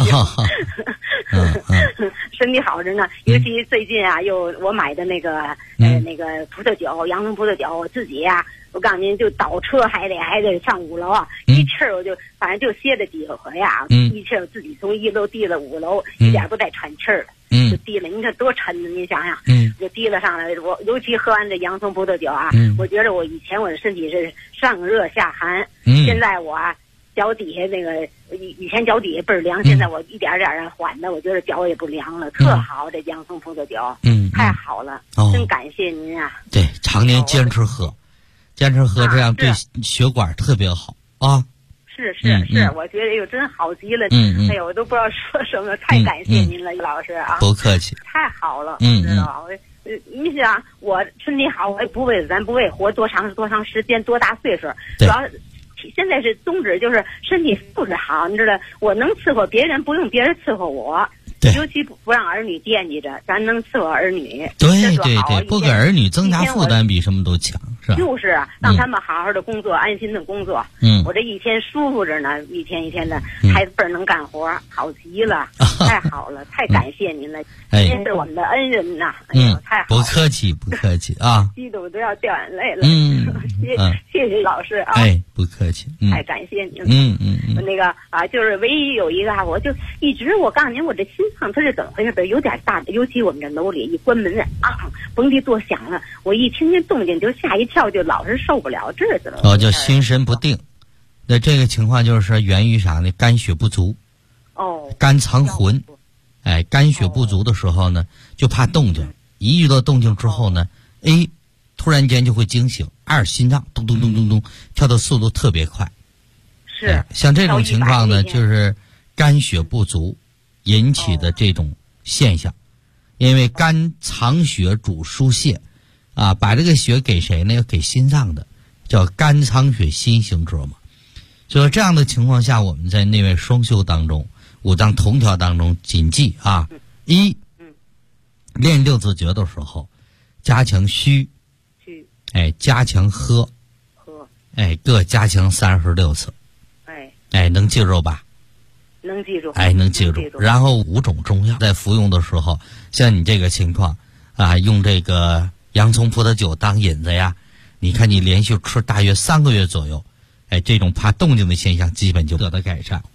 身体好着呢。尤其最近啊，我买的那个那个葡萄酒，阳春葡萄酒，我自己呀。我告诉您，就倒车还得上5楼啊！一气儿我就反正就歇了几回呀，一气儿自己从1楼提了5楼，一点不带喘气儿的，就提了。您看多沉呢，您想想，就提了上来。我尤其喝完这洋葱葡萄酒啊，我觉得我以前我的身体是上热下寒，现在我脚底下那个以前脚底下倍儿凉，现在我一点点缓的，我觉得脚也不凉了，特好。这洋葱葡萄酒，太好了，真感谢您啊！ 对，常年坚持喝。坚持喝，这样对血管特别好啊！ 是，我觉得真好极了。哎呦，我都不知道说什么，太感谢您了，老师啊！ 不客气， 太好了，知道吧？你想，我身体好，我也不为咱不为活多长时间，多大岁数，主要现在是宗旨就是身体素质好，你知道，我能伺候别人，不用别人伺候我。尤其不让儿女惦记着，咱能伺候儿女。 对，不给儿女增加负担比什么都强，是吧？ 就是让他们好好的工作，安心的工作。我这一天舒服着呢，一天一天的，还倍儿能干活，好极了，太好了，太感谢您了，您是我们的恩人呐！哎呦，太好了， 不客气啊！ 激动都要掉眼泪了。谢谢老师啊！ 不客气， 太感谢您了。那个啊，就是唯一有一个啊，我就一直我告诉您，我这心脏它是怎么回事？有点大的，尤其我们这楼里一关门甭提多响了，我一听见动静就吓一跳，就老是受不了日子了。 叫心神不定。那这个情况就是源于啥呢？肝血不足。肝藏魂。肝血不足的时候呢，就怕动静。一遇到动静之后呢，A，突然间就会惊醒；2，心脏咚咚咚咚咚跳的速度特别快。 是。 像这种情况呢，就是肝血不足引起的这种现象。因为肝藏血主疏泄，把这个血给谁呢？要给心脏的，叫肝藏血心行者嘛。所以这样的情况下，我们在内外双修当中，5脏同调当中谨记啊：1，练6字诀的时候，加强虚，加强喝，各加强36次，能记住吧？ 能记住， 能记住。然后5种中药在服用的时候，像你这个情况用这个洋葱葡萄酒当引子呀，你看你连续吃大约3个月左右，这种怕动静的现象基本就得到改善。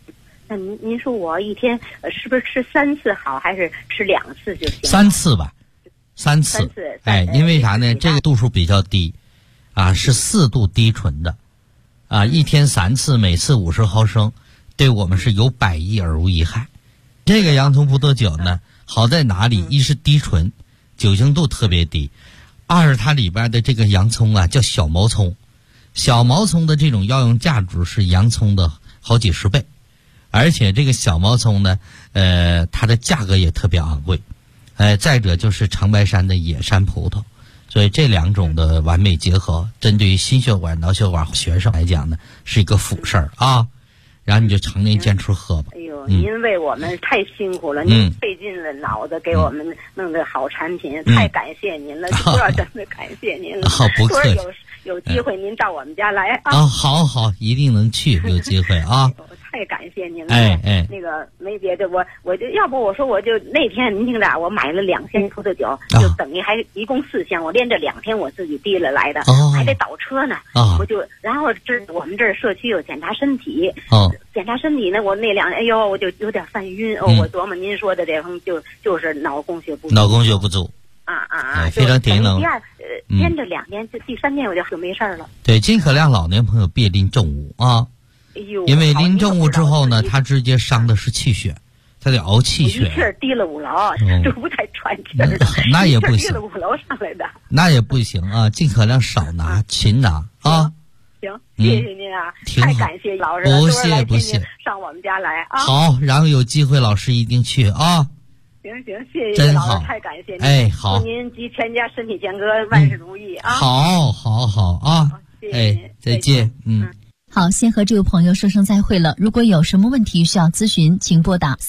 那您说我一天是不是吃3次好，还是吃2次就行 ？3次吧，3次。哎，因为啥呢？这个度数比较低，是4度低醇的，一天3次，每次50毫升，对我们是有百益而无一害。这个洋葱葡萄酒呢，好在哪里？一是低醇，酒精度特别低；二是它里边的这个洋葱叫小毛葱，小毛葱的这种药用价值是洋葱的好几十倍。而且这个小毛葱呢，它的价格也特别昂贵，再者就是长白山的野山葡萄，所以这2种的完美结合，针对于心血管、脑血管学生来讲呢，是一个辅事儿啊。然后你就常年坚持喝吧。 哎呦，您为我们太辛苦了，您费尽了脑子给我们弄的好产品，太感谢您了，不知道真的感谢您了。 好，不客气。 有机会您到我们家来好，一定能去，有机会啊。 太感谢您了。那个没别的，我就要不我说我就那天您听着，我买了2箱葡萄酒，就等于还一共4箱，我连着2天我自己提了来的，还得倒车呢。我就然后我们这儿社区有检查身体，检查身体呢，我那2我就有点犯晕。我琢磨您说的这就是脑供血不足。 脑供血不足。非常典型。 连着2天，第3天我就没事了。 对，尽可量老年朋友别临正午啊。因为临正午之后呢，他直接伤的是气血，他得熬气血。 一气儿提了5楼，就不太喘气儿。 那也不行。 提了5楼上来的。 那也不行啊，尽可量少拿，勤拿啊。 行，谢谢您啊，太感谢老师了。不谢， 上我们家来啊。 好，然后有机会老师一定去啊。 行，谢谢老师，太感谢您。 好。 祝您及全家身体健康，万事如意啊。 好啊。 谢谢再见。 好，先和这位朋友说声再会了。如果有什么问题需要咨询，请拨打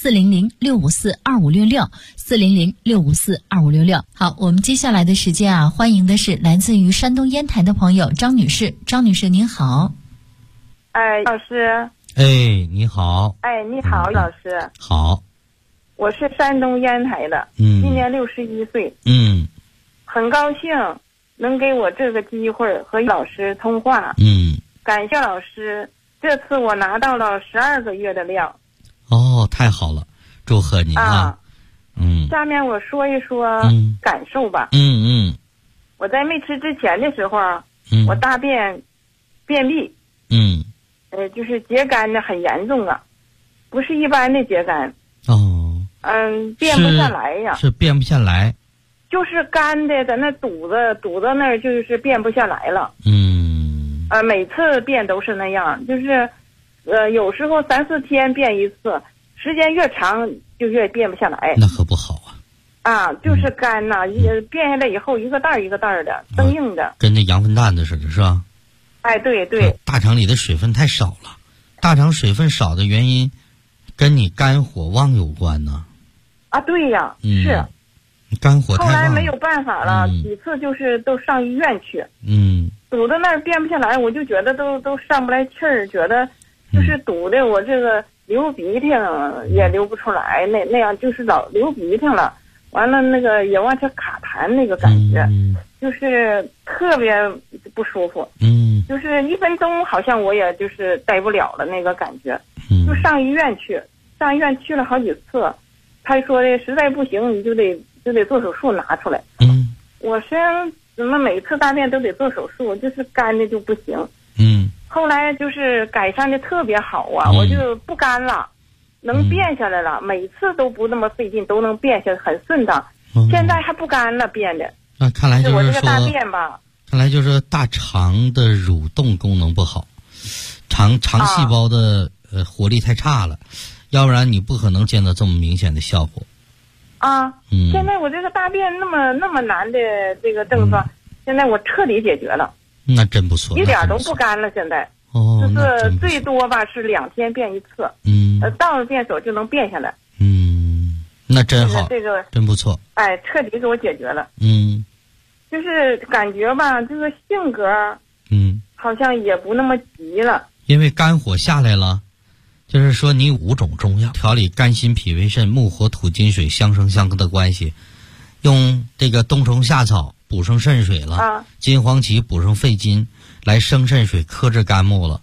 400-654-2566，400-654-2566。好，我们接下来的时间欢迎的是来自于山东烟台的朋友张女士。张女士您好。 老师。 你好。 你好，老师。 好。 我是山东烟台的，今年61岁。很高兴能给我这个机会和老师通话。感谢老师，这次我拿到了12个月的量。 太好了，祝贺你啊！ 下面我说一说感受吧。我在没吃之前的时候，我大便便秘。就是秸秆的很严重啊，不是一般的秸秆。便不下来呀。 是便不下来。 就是干的，在那堵在那儿，就是便不下来了。每次便都是那样，就是有时候3-4天便一次，时间越长就越便不下来。 那可不好啊。 就是干呐，便下来以后一个袋一个袋的，生硬的， 跟那羊粪蛋子似的，是吧？ 对。 大肠里的水分太少了，大肠水分少的原因跟你肝火旺有关呢。 对呀，是。 肝火太旺。 后来没有办法了，几次就是都上医院去。堵在那儿便不下来，我就觉得都上不来气儿，觉得就是堵的我这个流鼻涕也流不出来，那样就是老流鼻涕了。完了那个也往这卡痰那个感觉，就是特别不舒服。就是1分钟好像我也就是待不了了那个感觉。就上医院去了好几次，他说的实在不行你就得做手术拿出来。我虽然怎么每次大便都得做手术，就是干的就不行。后来就是改善的特别好啊，我就不干了，能便下来了，每次都不那么费劲，都能便下来，很顺当。现在还不干了，便的。 那看来就是说， 我这个大便吧， 看来就是大肠的蠕动功能不好，肠细胞的活力太差了，要不然你不可能见到这么明显的效果。 现在我这个大便那么难的这个症状，现在我彻底解决了。 那真不错， 一点都不干了。现在就是最多吧是2天便一次。到了便所就能便下来。 那真好， 这个真不错。 彻底给我解决了。就是感觉吧，这个性格好像也不那么急了， 因为肝火下来了。就是说你5种中药调理肝心脾胃肾木火土金水相生相克的关系，用这个冬虫夏草补上肾水了，金黄芪补上肺金，来生肾水克制肝木了，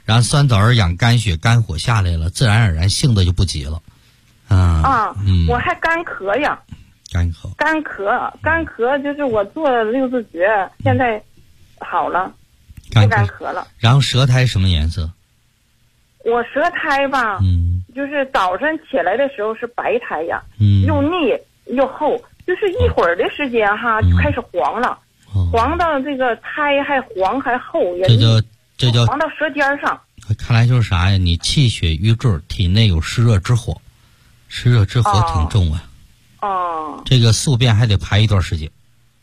然后酸枣养肝血，肝火下来了，自然而然性子就不急了。 我还干咳呀。 干咳就是我做了6字诀，现在好了，不干咳了。 然后舌苔什么颜色？ 我舌苔吧，就是早晨起来的时候是白苔呀，又腻又厚，就是一会儿的时间哈，就开始黄了，黄到这个苔还黄还厚， 这叫黄到舌尖上。 看来就是啥呀？你气血瘀滞，体内有湿热之火，湿热之火挺重啊。这个宿便还得排一段时间。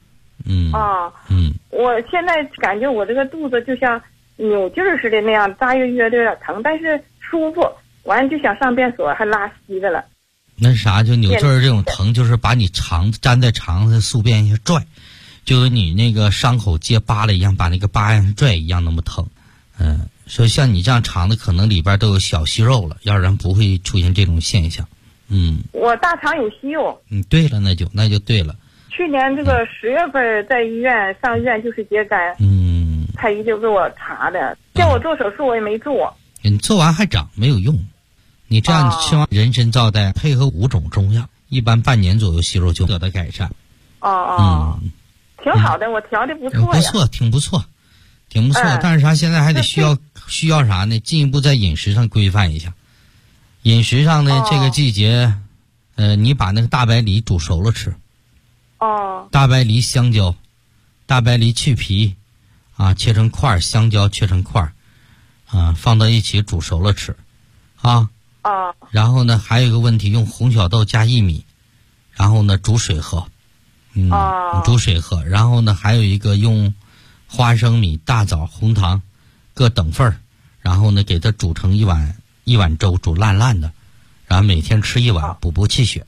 我现在感觉我这个肚子就像扭劲儿似的那样，大约有点疼，但是舒服。完就想上便所，还拉稀的了。 那是啥？就扭劲儿这种疼，就是把你肠子粘在肠子宿便一下拽，就跟你那个伤口结疤了一样，把那个疤样拽一样那么疼。所以像你这样肠子可能里边都有小息肉了，要不然不会出现这种现象。 我大肠有息肉。 对了，那就对了。 去年这个10月份在医院上医院就是疖肝。太医就给我查的，叫我做手术我也没做。 你做完还长没有用，你这样吃完人参皂苷配合5种中药，一般半年左右息肉就得到改善。 挺好的，我调的不错呀。 不错，挺不错。但是啥？现在还得需要啥呢？进一步在饮食上规范一下。饮食上呢，这个季节，你把那个大白梨煮熟了吃。大白梨、香蕉，大白梨去皮，切成块，香蕉切成块，放到一起煮熟了吃，然后呢，还有一个问题，用红小豆加薏米，然后呢煮水喝，煮水喝，然后呢还有一个用花生米、大枣、红糖各等份儿，然后呢给它煮成一碗粥，煮烂烂的，然后每天吃1碗，补气血。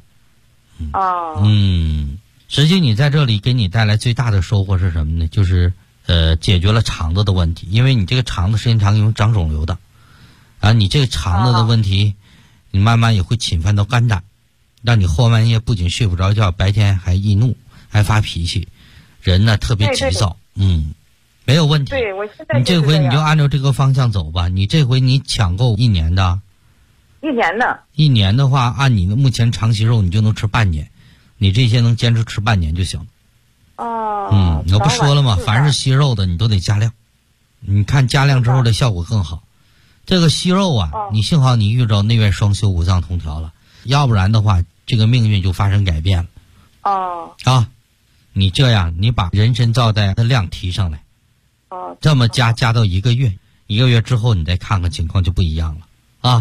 实际你在这里给你带来最大的收获是什么呢？就是解决了肠子的问题，因为你这个肠子时间长有长肿瘤的，你这个肠子的问题，你慢慢也会侵犯到肝胆，让你后半夜不仅睡不着觉，白天还易怒，还发脾气，人呢特别急躁。没有问题。 对，我现在你这回你就按照这个方向走吧。你这回你抢购1年的 ？1年的。 1年的话，按你的目前肠息肉，你就能吃半年，你这些能坚持吃半年就行了。我不说了吗？凡是息肉的你都得加量，你看加量之后的效果更好。这个息肉你幸好你遇着内外双修、五脏同调了，要不然的话，这个命运就发生改变了。你这样，你把人参皂苷的量提上来，这么加到1个月，1个月之后你再看看情况就不一样了。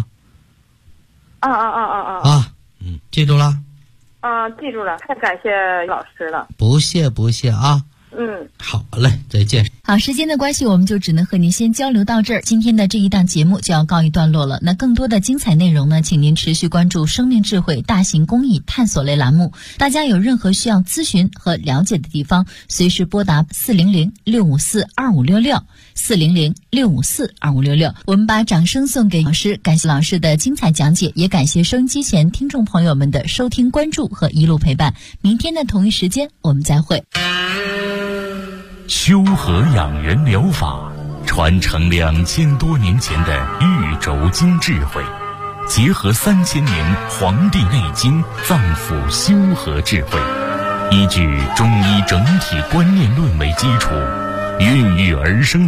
记住了。 记住了，太感谢老师了。 不谢啊。好嘞，再见。 好，时间的关系，我们就只能和您先交流到这儿。今天的这一档节目就要告一段落了。那更多的精彩内容呢，请您持续关注生命智慧大型公益探索类栏目。大家有任何需要咨询和了解的地方，随时拨打400-654-2566，400-654-2566。我们把掌声送给老师，感谢老师的精彩讲解，也感谢收音机前听众朋友们的收听、关注和一路陪伴。明天的同一时间，我们再会。 修和养元疗法传承2000多年前的玉轴经智慧，结合3000年《黄帝内经》脏腑修和智慧，依据中医整体观念论为基础，孕育而生